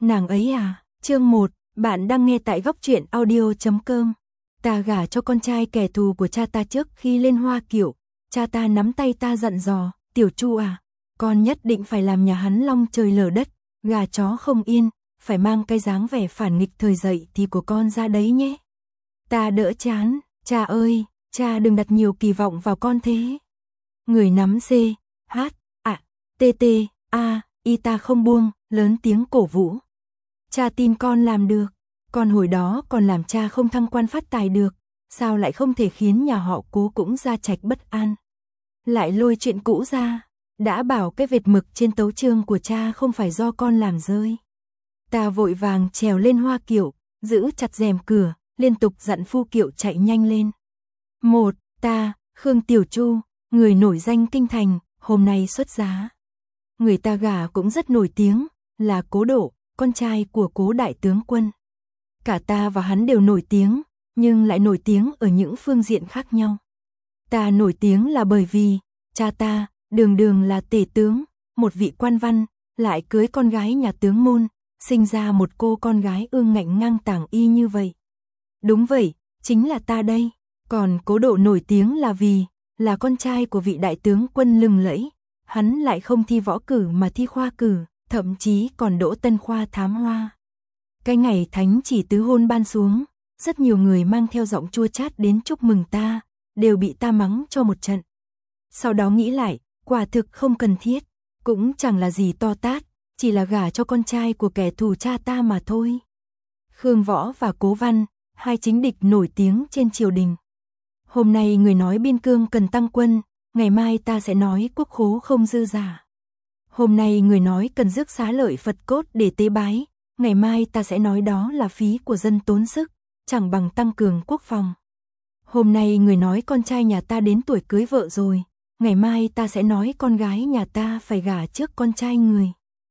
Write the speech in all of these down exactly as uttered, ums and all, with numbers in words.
Nàng ấy à, chương một, bạn đang nghe tại góc truyện audio chấm com. Ta gả cho con trai kẻ thù của cha ta trước khi lên Hoa Kiệu, cha ta nắm tay ta dặn dò, Tiểu Chu à, con nhất định phải làm nhà hắn long trời lở đất, gà chó không yên, phải mang cái dáng vẻ phản nghịch thời dậy thì của con ra đấy nhé. Ta đỡ chán, cha ơi, cha đừng đặt nhiều kỳ vọng vào con thế. Người nắm C, H, A, T T, A, Y ta không buông, lớn tiếng cổ vũ. Cha tin con làm được, con hồi đó còn làm cha không thăng quan phát tài được, sao lại không thể khiến nhà họ Cố cũng gia trạch bất an. Lại lôi chuyện cũ ra, đã bảo cái vệt mực trên tấu chương của cha không phải do con làm rơi. Ta vội vàng trèo lên Hoa Kiệu, giữ chặt rèm cửa, liên tục dặn phu kiệu chạy nhanh lên. Một, ta, Khương Tiểu Chu, người nổi danh kinh thành, hôm nay xuất giá. Người ta gả cũng rất nổi tiếng, là Cố Độ, con trai của Cố đại tướng quân. Cả ta và hắn đều nổi tiếng, nhưng lại nổi tiếng ở những phương diện khác nhau. Ta nổi tiếng là bởi vì, cha ta, đường đường là tể tướng, một vị quan văn, lại cưới con gái nhà tướng môn, sinh ra một cô con gái ương ngạnh ngang tàng y như vậy. Đúng vậy, chính là ta đây. Còn Cố Độ nổi tiếng là vì, là con trai của vị đại tướng quân lừng lẫy. Hắn lại không thi võ cử mà thi khoa cử, thậm chí còn đỗ tân khoa thám hoa. Cái ngày thánh chỉ tứ hôn ban xuống, rất nhiều người mang theo giọng chua chát đến chúc mừng ta, đều bị ta mắng cho một trận. Sau đó nghĩ lại, quả thực không cần thiết, cũng chẳng là gì to tát, chỉ là gả cho con trai của kẻ thù cha ta mà thôi. Khương Võ và Cố Văn, hai chính địch nổi tiếng trên triều đình. Hôm nay người nói biên cương cần tăng quân, ngày mai ta sẽ nói quốc khố không dư giả. Hôm nay người nói cần rước xá lợi Phật cốt để tế bái, ngày mai ta sẽ nói đó là phí của dân tốn sức, chẳng bằng tăng cường quốc phòng. Hôm nay người nói con trai nhà ta đến tuổi cưới vợ rồi, ngày mai ta sẽ nói con gái nhà ta phải gả trước con trai người.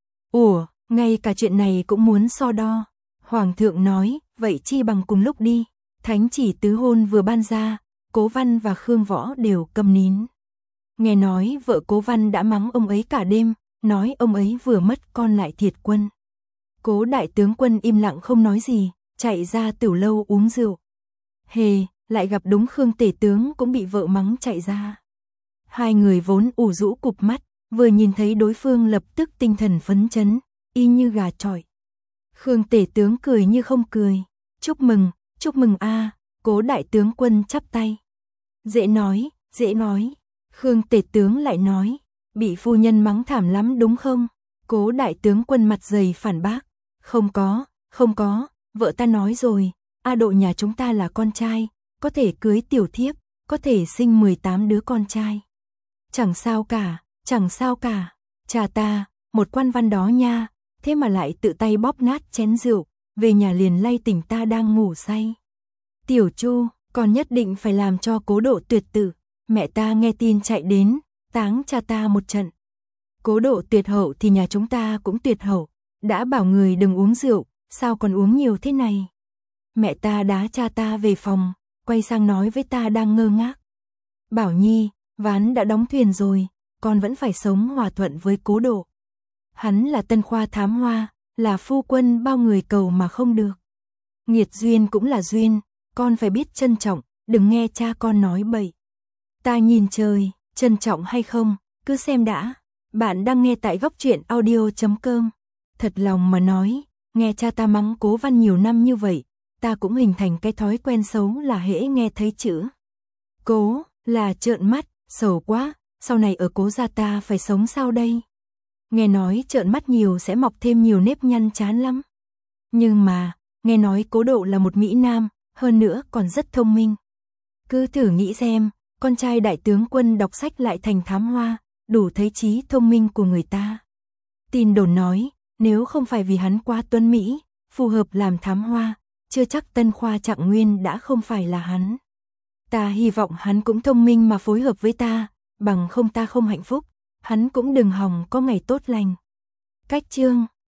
Ủa, ngay cả chuyện này cũng muốn so đo. Hoàng thượng nói, vậy chi bằng cùng lúc đi. Thánh chỉ tứ hôn vừa ban ra, Cố Văn và Khương Võ đều câm nín. Nghe nói vợ Cố Văn đã mắng ông ấy cả đêm, nói ông ấy vừa mất con lại thiệt quân. Cố đại tướng quân im lặng không nói gì, chạy ra tiểu lâu uống rượu. Hề, lại gặp đúng Khương tể tướng cũng bị vợ mắng chạy ra. Hai người vốn ủ rũ cụp mắt, vừa nhìn thấy đối phương lập tức tinh thần phấn chấn, y như gà chọi. Khương tể tướng cười như không cười, chúc mừng, chúc mừng a. Cố đại tướng quân chắp tay. Dễ nói, dễ nói. Khương tể tướng lại nói, bị phu nhân mắng thảm lắm đúng không? Cố đại tướng quân mặt dày phản bác, không có, không có, vợ ta nói rồi, A Độ nhà chúng ta là con trai, có thể cưới tiểu thiếp, có thể sinh mười tám đứa con trai. Chẳng sao cả, chẳng sao cả, cha ta, một quan văn đó nha, thế mà lại tự tay bóp nát chén rượu, về nhà liền lay tỉnh ta đang ngủ say. Tiểu Chu, con nhất định phải làm cho Cố Độ tuyệt tử. Mẹ ta nghe tin chạy đến, táng cha ta một trận. Cố Độ tuyệt hậu thì nhà chúng ta cũng tuyệt hậu, đã bảo người đừng uống rượu, sao còn uống nhiều thế này? Mẹ ta đá cha ta về phòng, quay sang nói với ta đang ngơ ngác. Bảo Nhi, ván đã đóng thuyền rồi, con vẫn phải sống hòa thuận với Cố Độ. Hắn là tân khoa thám hoa, là phu quân bao người cầu mà không được. Nghiệt duyên cũng là duyên, con phải biết trân trọng, đừng nghe cha con nói bậy. Ta nhìn trời, trân trọng hay không, cứ xem đã. Bạn đang nghe tại góc truyện audio chấm com. Thật lòng mà nói, nghe cha ta mắng Cố Văn nhiều năm như vậy, ta cũng hình thành cái thói quen xấu là hễ nghe thấy chữ Cố là trợn mắt, xấu quá, sau này ở Cố gia ta phải sống sao đây? Nghe nói trợn mắt nhiều sẽ mọc thêm nhiều nếp nhăn chán lắm. Nhưng mà, nghe nói Cố Độ là một mỹ nam, hơn nữa còn rất thông minh. Cứ thử nghĩ xem, con trai đại tướng quân đọc sách lại thành thám hoa, đủ thấy trí thông minh của người ta. Tin đồn nói, nếu không phải vì hắn quá tuấn mỹ, phù hợp làm thám hoa, chưa chắc Tân Khoa Trạng Nguyên đã không phải là hắn. Ta hy vọng hắn cũng thông minh mà phối hợp với ta, bằng không ta không hạnh phúc, hắn cũng đừng hòng có ngày tốt lành. Cách chương